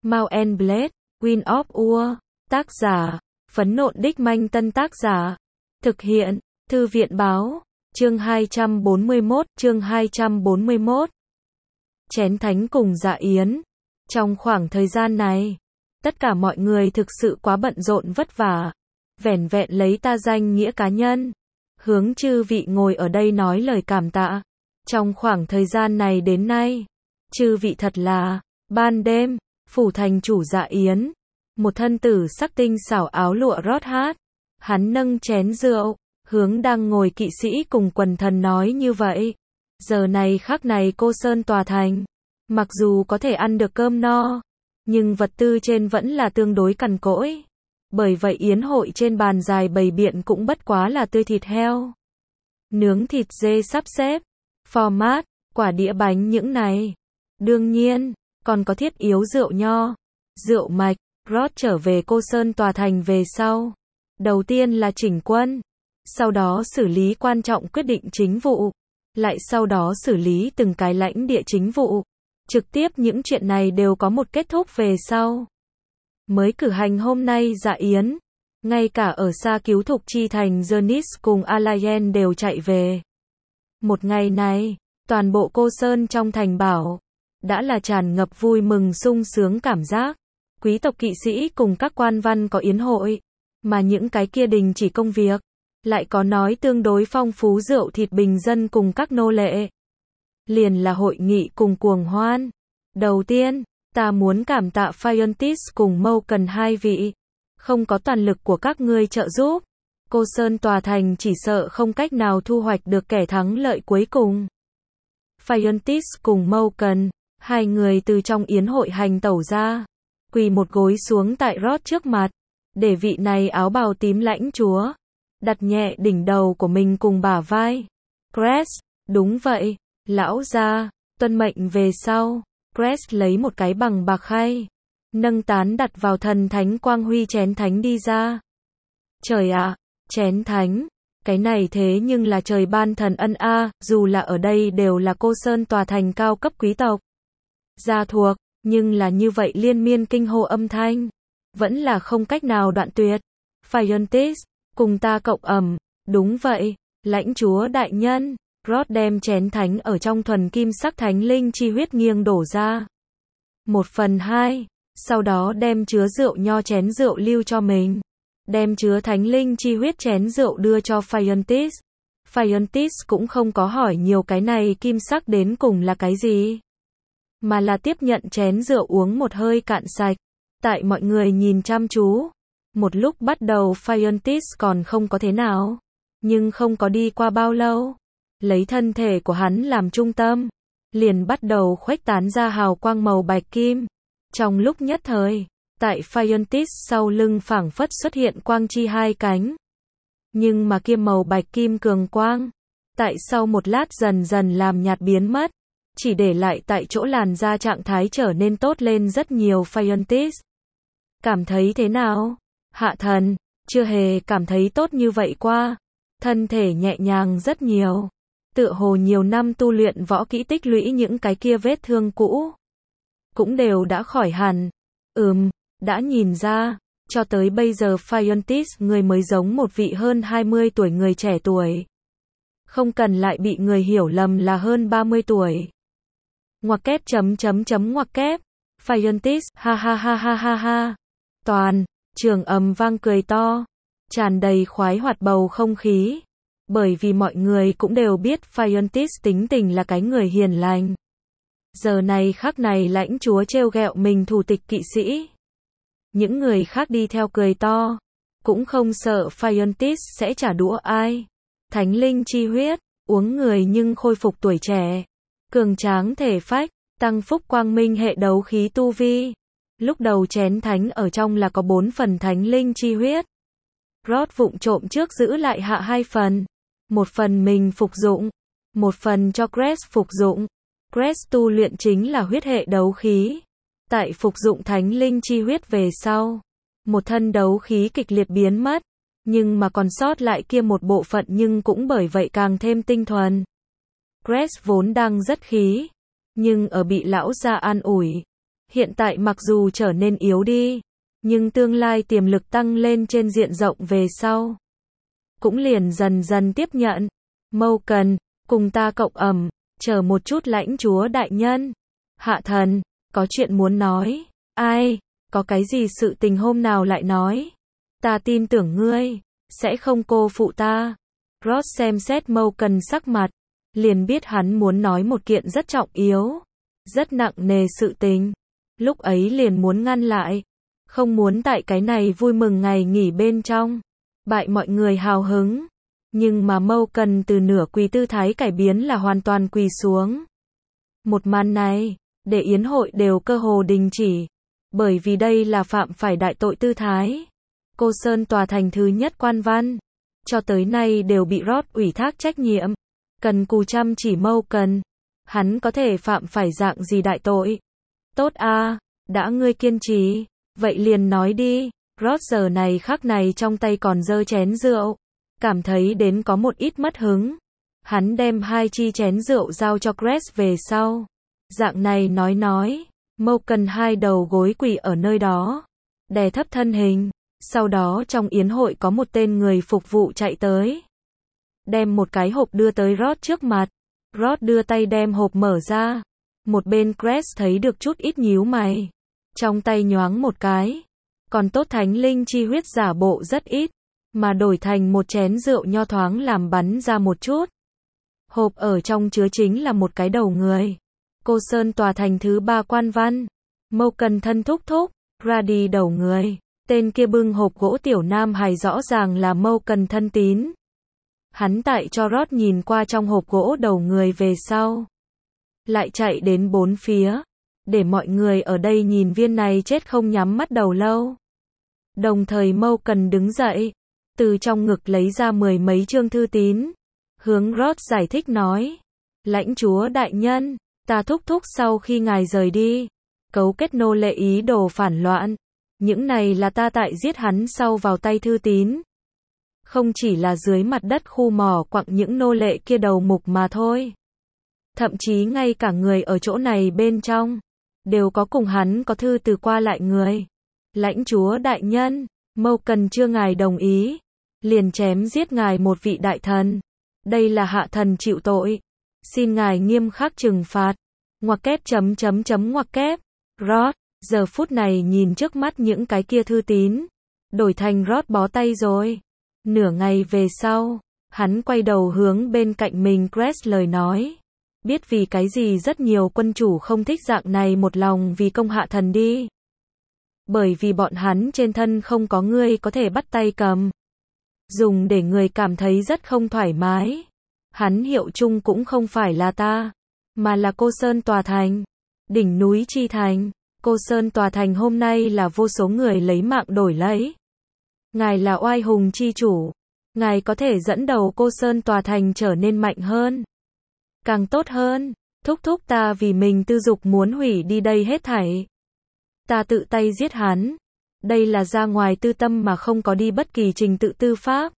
Mount and Blade, Wind of War. Tác giả, Phấn Nộn Đích Manh. Tân tác giả, thực hiện, Thư viện Báo. Chương 241. Chén thánh cùng Dạ Yến. Trong khoảng thời gian này, tất cả mọi người thực sự quá bận rộn vất vả, vẻn vẹn lấy ta danh nghĩa cá nhân, hướng chư vị ngồi ở đây nói lời cảm tạ. Trong khoảng thời gian này đến nay, chư vị thật là, ban đêm, phủ thành chủ Dạ Yến, một thân tử sắc tinh xảo áo lụa rót hát, hắn nâng chén rượu, hướng đang ngồi kỵ sĩ cùng quần thần nói như vậy. Giờ này khắc này Cô Sơn tòa thành, mặc dù có thể ăn được cơm no, nhưng vật tư trên vẫn là tương đối cằn cỗi. Bởi vậy yến hội trên bàn dài bày biện cũng bất quá là tươi thịt heo, nướng thịt dê sắp xếp, format, quả đĩa bánh những này. Đương nhiên, còn có thiết yếu rượu nho, rượu mạch. Rót trở về Cô Sơn tòa thành về sau. Đầu tiên là chỉnh quân, sau đó xử lý quan trọng quyết định chính vụ, lại sau đó xử lý từng cái lãnh địa chính vụ. Trực tiếp những chuyện này đều có một kết thúc về sau. Mới cử hành hôm nay Dạ Yến, ngay cả ở xa cứu thục chi thành Dernys cùng Alayen đều chạy về. Một ngày này, toàn bộ Cô Sơn trong thành bảo, đã là tràn ngập vui mừng sung sướng cảm giác. Quý tộc kỵ sĩ cùng các quan văn có yến hội, mà những cái kia đình chỉ công việc, lại có nói tương đối phong phú rượu thịt bình dân cùng các nô lệ. Liền là hội nghị cùng cuồng hoan. Đầu tiên, ta muốn cảm tạ Phiontis cùng Moukan hai vị. Không có toàn lực của các ngươi trợ giúp, Cô Sơn tòa thành chỉ sợ không cách nào thu hoạch được kẻ thắng lợi cuối cùng. Phiontis cùng Moukan, hai người từ trong yến hội hành tẩu ra, quỳ một gối xuống tại Rót trước mặt, để vị này áo bào tím lãnh chúa đặt nhẹ đỉnh đầu của mình cùng bả vai. Crest, đúng vậy, lão gia, tuân mệnh về sau. Crest lấy một cái bằng bạc khay, nâng tán đặt vào thần thánh quang huy chén thánh đi ra. Trời ạ, chén thánh, cái này thế nhưng là trời ban thần ân a, dù là ở đây đều là Cô Sơn tòa thành cao cấp quý tộc gia thuộc, nhưng là như vậy liên miên kinh hô âm thanh, vẫn là không cách nào đoạn tuyệt. Phiontis, cùng ta cộng ẩm, đúng vậy, lãnh chúa đại nhân. Rod đem chén thánh ở trong thuần kim sắc thánh linh chi huyết nghiêng đổ ra 1/2, sau đó đem chứa rượu nho chén rượu lưu cho mình, đem chứa thánh linh chi huyết chén rượu đưa cho Phiontis. Phiontis cũng không có hỏi nhiều cái này kim sắc đến cùng là cái gì, mà là tiếp nhận chén rượu uống một hơi cạn sạch. Tại mọi người nhìn chăm chú, một lúc bắt đầu Phiontis còn không có thế nào, nhưng không có đi qua bao lâu, lấy thân thể của hắn làm trung tâm, liền bắt đầu khuếch tán ra hào quang màu bạch kim. Trong lúc nhất thời, tại Phiontis sau lưng phảng phất xuất hiện quang chi hai cánh. Nhưng mà kia màu bạch kim cường quang, tại sau một lát dần dần làm nhạt biến mất, chỉ để lại tại chỗ làn da trạng thái trở nên tốt lên rất nhiều. Phiontis, cảm thấy thế nào? Hạ thần, chưa hề cảm thấy tốt như vậy qua. Thân thể nhẹ nhàng rất nhiều, tựa hồ nhiều năm tu luyện võ kỹ tích lũy những cái kia vết thương cũ cũng đều đã khỏi hẳn. Đã nhìn ra, cho tới bây giờ Phiontis người mới giống một vị hơn 20 tuổi người trẻ tuổi, không cần lại bị người hiểu lầm là hơn 30 tuổi. Ngoặc kép ngoặc kép. Phiontis, ha ha ha ha ha ha. Toàn trường ầm vang cười to, tràn đầy khoái hoạt bầu không khí. Bởi vì mọi người cũng đều biết Phiontis tính tình là cái người hiền lành. Giờ này khắc này lãnh chúa trêu ghẹo mình thủ tịch kỵ sĩ, những người khác đi theo cười to, cũng không sợ Phiontis sẽ trả đũa ai. Thánh linh chi huyết, uống người nhưng khôi phục tuổi trẻ, cường tráng thể phách, tăng phúc quang minh hệ đấu khí tu vi. Lúc đầu chén thánh ở trong là có 4 phần thánh linh chi huyết. Rod vụng trộm trước giữ lại hạ 2 phần. Một phần mình phục dụng, một phần cho Crest phục dụng. Crest tu luyện chính là huyết hệ đấu khí. Tại phục dụng thánh linh chi huyết về sau, một thân đấu khí kịch liệt biến mất, nhưng mà còn sót lại kia một bộ phận nhưng cũng bởi vậy càng thêm tinh thuần. Crest vốn đang rất khí, nhưng ở bị lão gia an ủi, Hiện tại mặc dù trở nên yếu đi, nhưng tương lai tiềm lực tăng lên trên diện rộng về sau. Cũng liền dần dần tiếp nhận. Malcolm, cùng ta cộng ẩm, chờ một chút lãnh chúa đại nhân. Hạ thần, có chuyện muốn nói. Ai, có cái gì sự tình hôm nào lại nói. Ta tin tưởng ngươi, sẽ không cô phụ ta. Ross xem xét Malcolm sắc mặt, liền biết hắn muốn nói một kiện rất trọng yếu, rất nặng nề sự tình. Lúc ấy liền muốn ngăn lại, không muốn tại cái này vui mừng ngày nghỉ bên trong bại mọi người hào hứng. Nhưng mà Malcolm từ nửa quỳ tư thái cải biến là hoàn toàn quỳ xuống. Một màn này, để yến hội đều cơ hồ đình chỉ, bởi vì đây là phạm phải đại tội tư thái. Cô Sơn tòa thành thứ nhất quan văn, cho tới nay đều bị Ross ủy thác trách nhiệm, cần cù chăm chỉ Malcolm, hắn có thể phạm phải dạng gì đại tội. Tốt a, đã ngươi kiên trì, vậy liền nói đi. Ross giờ này khắc này trong tay còn giơ chén rượu, cảm thấy đến có một ít mất hứng. Hắn đem 2 chi chén rượu giao cho Grace về sau. Dạng này nói, Malcolm 2 đầu gối quỳ ở nơi đó, đè thấp thân hình. Sau đó trong yến hội có một tên người phục vụ chạy tới, đem một cái hộp đưa tới Ross trước mặt. Ross đưa tay đem hộp mở ra. Một bên Grace thấy được chút ít nhíu mày, trong tay nhoáng một cái. Còn tốt thánh linh chi huyết giả bộ rất ít, mà đổi thành một chén rượu nho thoáng làm bắn ra một chút. Hộp ở trong chứa chính là một cái đầu người. Cô Sơn tòa thành thứ 3 quan văn. Malcolm thân thúc thúc, ra đi đầu người. Tên kia bưng hộp gỗ tiểu nam hài rõ ràng là Malcolm thân tín. Hắn tại cho Ross nhìn qua trong hộp gỗ đầu người về sau, lại chạy đến bốn phía, để mọi người ở đây nhìn viên này chết không nhắm mắt đầu lâu. Đồng thời Malcolm đứng dậy, từ trong ngực lấy ra 10 mấy chương thư tín, hướng Ross giải thích nói: lãnh chúa đại nhân, ta thúc thúc sau khi ngài rời đi, cấu kết nô lệ ý đồ phản loạn. Những này là ta tại giết hắn sau vào tay thư tín. Không chỉ là dưới mặt đất khu mỏ quặng những nô lệ kia đầu mục mà thôi. Thậm chí ngay cả người ở chỗ này bên trong, đều có cùng hắn có thư từ qua lại người. Lãnh chúa đại nhân, Malcolm chưa ngài đồng ý, liền chém giết ngài một vị đại thần. Đây là hạ thần chịu tội. Xin ngài nghiêm khắc trừng phạt. Ngoặc kép ngoặc kép. Ross, giờ phút này nhìn trước mắt những cái kia thư tín, đổi thành Ross bó tay rồi. Nửa ngày về sau, hắn quay đầu hướng bên cạnh mình Grace lời nói. Biết vì cái gì rất nhiều quân chủ không thích dạng này một lòng vì công hạ thần đi. Bởi vì bọn hắn trên thân không có ngươi có thể bắt tay cầm. Dùng để người cảm thấy rất không thoải mái. Hắn hiệu chung cũng không phải là ta, mà là cô Sơn tòa thành. Đỉnh núi chi thành. Cô Sơn tòa thành hôm nay là vô số người lấy mạng đổi lấy. Ngài là oai hùng chi chủ. Ngài có thể dẫn đầu cô Sơn tòa thành trở nên mạnh hơn, càng tốt hơn. Thúc thúc ta vì mình tư dục muốn hủy đi đây hết thảy. Ta tự tay giết hắn. Đây là ra ngoài tư tâm mà không có đi bất kỳ trình tự tư pháp.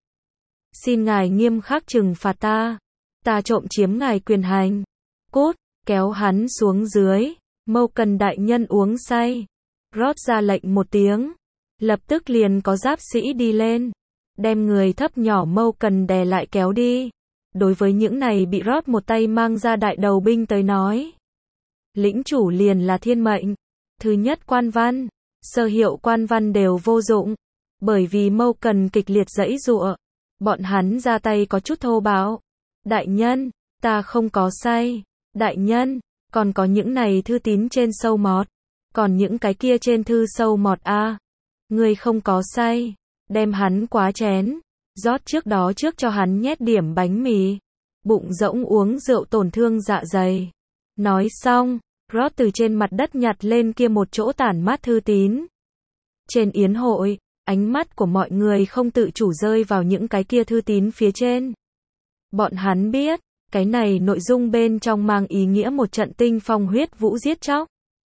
Xin ngài nghiêm khắc trừng phạt ta. Ta trộm chiếm ngài quyền hành. Cút, kéo hắn xuống dưới. Malcolm đại nhân uống say. Ross ra lệnh một tiếng. Lập tức liền có giáp sĩ đi lên, đem người thấp nhỏ Malcolm đè lại kéo đi. Đối với những này bị Ross một tay mang ra đại đầu binh tới nói, lĩnh chủ liền là thiên mệnh. Thứ nhất quan văn, sơ hiệu quan văn đều vô dụng, bởi vì Malcolm kịch liệt giãy giụa. Bọn hắn ra tay có chút thô bạo. Đại nhân, ta không có say. Đại nhân, còn có những này thư tín trên sâu mọt. Còn những cái kia trên thư sâu mọt a. Ngươi không có say. Đem hắn quá chén. Rót trước đó trước cho hắn nhét điểm bánh mì. Bụng rỗng uống rượu tổn thương dạ dày. Nói xong, Ross từ trên mặt đất nhặt lên kia một chỗ tản mát thư tín. Trên yến hội, ánh mắt của mọi người không tự chủ rơi vào những cái kia thư tín phía trên. Bọn hắn biết, cái này nội dung bên trong mang ý nghĩa một trận tinh phong huyết vũ giết chóc.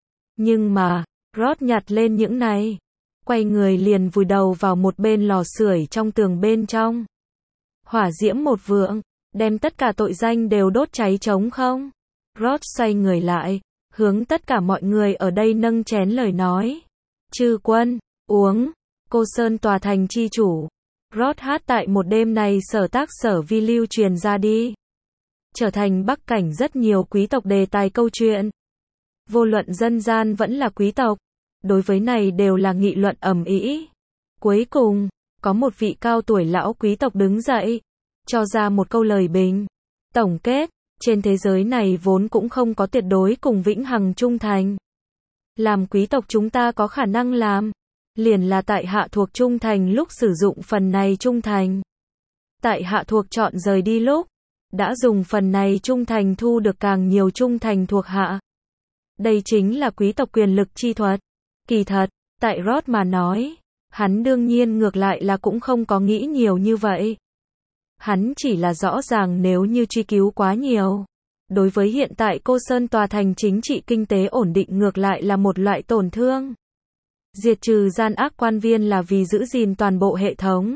Nhưng mà, Ross nhặt lên những này, quay người liền vùi đầu vào một bên lò sưởi trong tường bên trong. Hỏa diễm một vượng, đem tất cả tội danh đều đốt cháy trống không. Ross xoay người lại, hướng tất cả mọi người ở đây nâng chén lời nói. Chư quân, uống, Cô Sơn tòa thành chi chủ. Rót hát tại một đêm này sở tác sở vi lưu truyền ra đi. Trở thành Bắc Cảnh rất nhiều quý tộc đề tài câu chuyện. Vô luận dân gian vẫn là quý tộc. Đối với này đều là nghị luận ầm ĩ. Cuối cùng, có một vị cao tuổi lão quý tộc đứng dậy, cho ra một câu lời bình. Tổng kết, trên thế giới này vốn cũng không có tuyệt đối cùng vĩnh hằng trung thành. Làm quý tộc chúng ta có khả năng làm, liền là tại hạ thuộc trung thành lúc sử dụng phần này trung thành. Tại hạ thuộc chọn rời đi lúc, đã dùng phần này trung thành thu được càng nhiều trung thành thuộc hạ. Đây chính là quý tộc quyền lực chi thuật. Kỳ thật, tại Rod mà nói, hắn đương nhiên ngược lại là cũng không có nghĩ nhiều như vậy. Hắn chỉ là rõ ràng nếu như truy cứu quá nhiều. Đối với hiện tại Cô Sơn tòa thành chính trị kinh tế ổn định ngược lại là một loại tổn thương. Diệt trừ gian ác quan viên là vì giữ gìn toàn bộ hệ thống.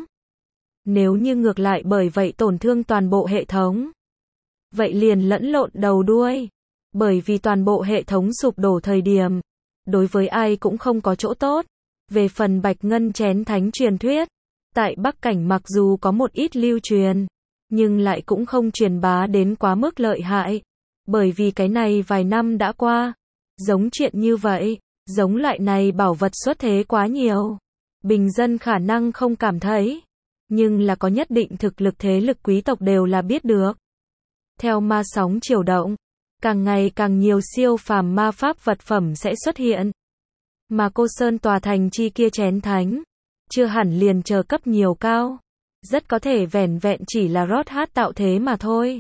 Nếu như ngược lại bởi vậy tổn thương toàn bộ hệ thống, vậy liền lẫn lộn đầu đuôi. Bởi vì toàn bộ hệ thống sụp đổ thời điểm, đối với ai cũng không có chỗ tốt. Về phần Bạch Ngân chén thánh truyền thuyết, tại Bắc Cảnh mặc dù có một ít lưu truyền, nhưng lại cũng không truyền bá đến quá mức lợi hại. Bởi vì cái này vài năm đã qua, giống chuyện như vậy, giống loại này bảo vật xuất thế quá nhiều. Bình dân khả năng không cảm thấy, nhưng là có nhất định thực lực thế lực quý tộc đều là biết được. Theo ma sóng chiều động, càng ngày càng nhiều siêu phàm ma pháp vật phẩm sẽ xuất hiện. Mà Cô Sơn tòa thành chi kia chén thánh, chưa hẳn liền chờ cấp nhiều cao. Rất có thể vẻn vẹn chỉ là Rót hát tạo thế mà thôi.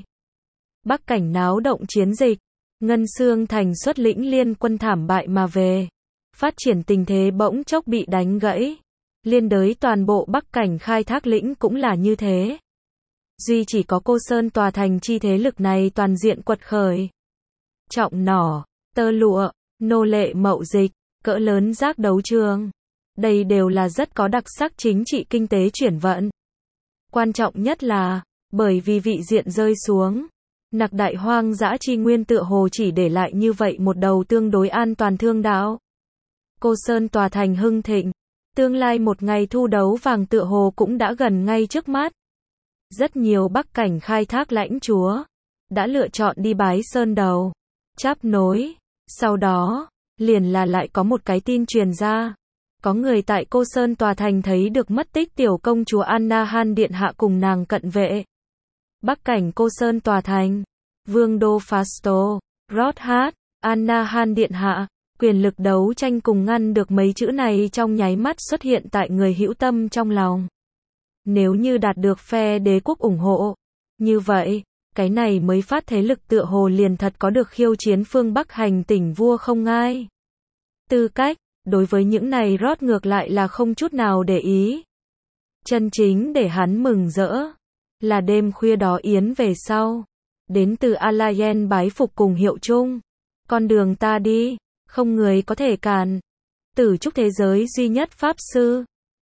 Bắc Cảnh náo động chiến dịch, Ngân Xương Thành xuất lĩnh liên quân thảm bại mà về. Phát triển tình thế bỗng chốc bị đánh gãy. Liên đới toàn bộ Bắc Cảnh khai thác lĩnh cũng là như thế. Duy chỉ có Cô Sơn tòa thành chi thế lực này toàn diện quật khởi. Trọng nỏ, tơ lụa, nô lệ mậu dịch, cỡ lớn giác đấu trường. Đây đều là rất có đặc sắc chính trị kinh tế chuyển vận. Quan trọng nhất là, bởi vì vị diện rơi xuống, nặc đại hoang dã chi nguyên tựa hồ chỉ để lại như vậy một đầu tương đối an toàn thương đạo. Cô Sơn tòa thành hưng thịnh, tương lai một ngày thu đấu vàng tựa hồ cũng đã gần ngay trước mắt. Rất nhiều Bắc Cảnh khai thác lãnh chúa, đã lựa chọn đi bái sơn đầu, chắp nối. Sau đó, liền là lại có một cái tin truyền ra. Có người tại Cô Sơn tòa thành thấy được mất tích tiểu công chúa Anna Han điện hạ cùng nàng cận vệ. Bắc Cảnh Cô Sơn tòa thành, Vương đô Fasto, Rót hát, Anna Han điện hạ, quyền lực đấu tranh cùng ngăn được mấy chữ này trong nháy mắt xuất hiện tại người hữu tâm trong lòng. Nếu như đạt được phe đế quốc ủng hộ, như vậy, cái này mới phát thế lực tựa hồ liền thật có được khiêu chiến phương Bắc hành tỉnh vua không ngai. Tư cách, đối với những này Rót ngược lại là không chút nào để ý. Chân chính để hắn mừng rỡ, là đêm khuya đó yến về sau. Đến từ Alayen bái phục cùng hiệu chung. Con đường ta đi, không người có thể cản. Tử trúc thế giới duy nhất pháp sư.